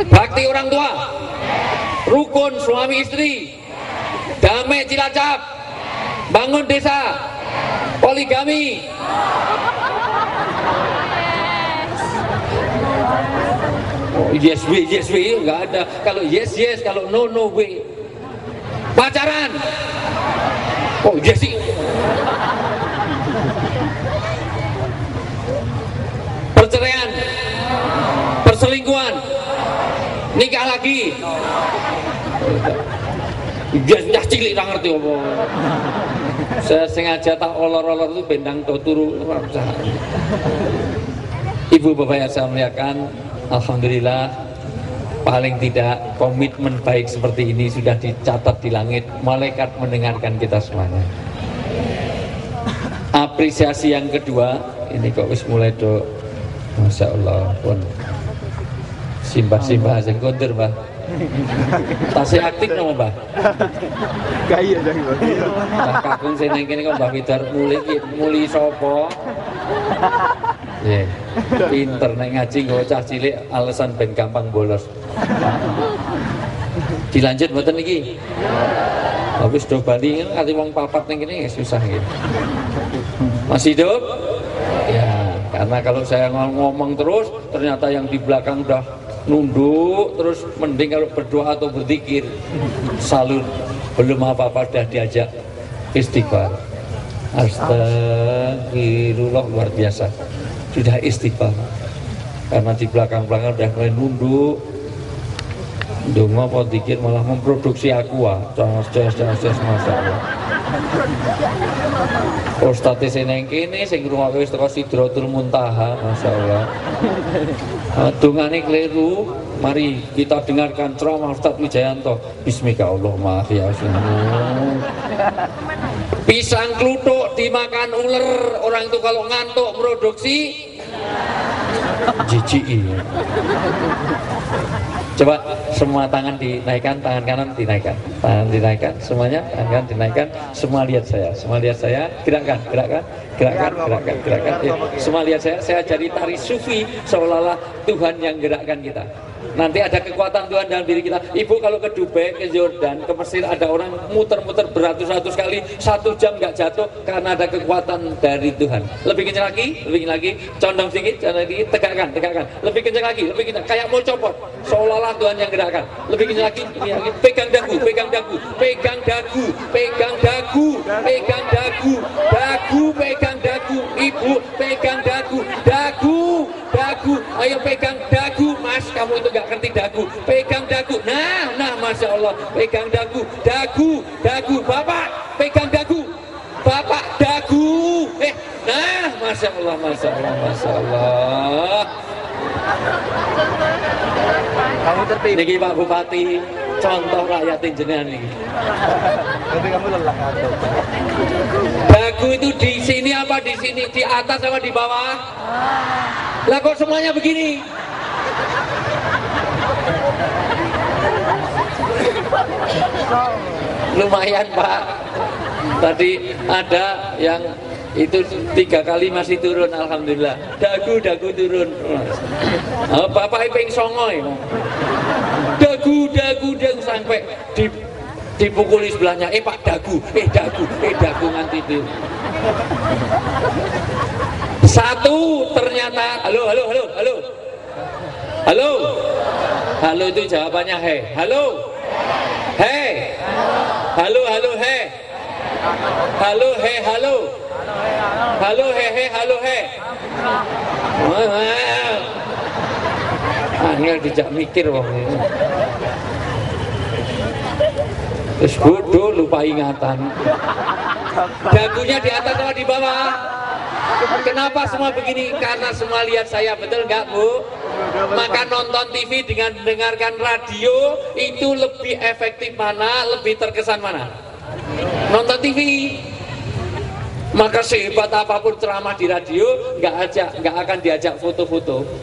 bakti orang tua, rukun suami istri, damai Cilacap, bangun desa, poligami. Oh, yes we nggak ada. Kalau yes, kalau no we. Pacaran. Oh yes sih. Perceraian, perselingkuhan, nikah lagi. Dia cilik nggak ngerti apa. Saya sengaja tak olor-olor itu bendang turu. Ibu bapak yang saya muliakan, alhamdulillah paling tidak komitmen baik seperti ini sudah dicatat di langit. Malaikat mendengarkan kita semuanya. Apresiasi yang kedua, ini kok wis mulai do, masya Allah pun simbah sing kondur mbah. Tasih aktif nama mbah. Gaya dah mbah. Mbah kakung sing nang kene kok mbah Widar muli sapa? Pinter nek ngaji nggo cah cilik alasan ben gampang bolos. Dilanjut mboten iki? Habis do bali ati wong papat ning kene susah iki. Masih hidup? Ya, karena kalau saya ngomong terus ternyata yang di belakang udah nunduk terus, mending kalau berdoa atau berzikir. Salut, belum apa-apa sudah diajak istighfar. Astagfirullah, luar biasa. Sudah istighfar. Karena di belakang-belakang udah mulai nunduk. Ndonga apa zikir malah memproduksi aku Masya Allah. Ustadz sing nang kene sing ngrungokke wis teko Sidratul Muntaha, Masya Allah. Dungane keliru, mari kita dengarkan ceramah Ustadz Wijayanto. Bismika Allahumma ya pisang kluthuk dimakan ular, orang itu kalau ngantuk produksi jijik. Coba semua tangan dinaikkan, tangan kanan dinaikkan, tangan dinaikkan, semuanya tangan kanan dinaikkan, semua lihat saya, gerakkan. Ya, semua lihat saya jadi tari sufi seolah-olah Tuhan yang gerakkan kita. Nanti ada kekuatan Tuhan dalam diri kita. Ibu kalau ke Dubai, ke Jordan, ke Mesir ada orang muter-muter beratus-ratus kali, 1 jam nggak jatuh karena ada kekuatan dari Tuhan. Lebih kencang lagi, condong sedikit, tegakkan, lebih kencang lagi, kayak mau copot, seolah-olah Tuhan yang gerakkan. Lebih kencang lagi, pegang dagu, pegang dagu, ibu pegang dagu, ayo pegang dagu, mas, kamu itu gak ngerti dagu, pegang dagu, nah, masya Allah, pegang dagu, bapak, pegang dagu, nah, masya Allah. Kamu tertipu. Niki Pak Bupati, contoh rakyat jenengan niki. Tapi kamu lelah atau? Dagu itu di sini apa di sini? Di atas apa di bawah? Lah kok semuanya begini? Lumayan Pak. Tadi ada yang itu 3 kali masih turun, alhamdulillah. Dagu turun. Bapak ping songoy. Dagu sampai dipukuli sebelahnya. Pak dagu nganti itu. Satu ternyata halo itu jawabannya he. Halo he. Angel dijak mikir wong ini. Terus bodoh lupa ingatan. Dagunya di atas atau di bawah? Kenapa semua begini? Karena semua lihat saya, betul nggak Bu? Maka nonton TV dengan mendengarkan radio itu lebih efektif mana? Lebih terkesan mana? Nonton TV. Maka sehebat apapun ceramah di radio, nggak akan diajak foto-foto.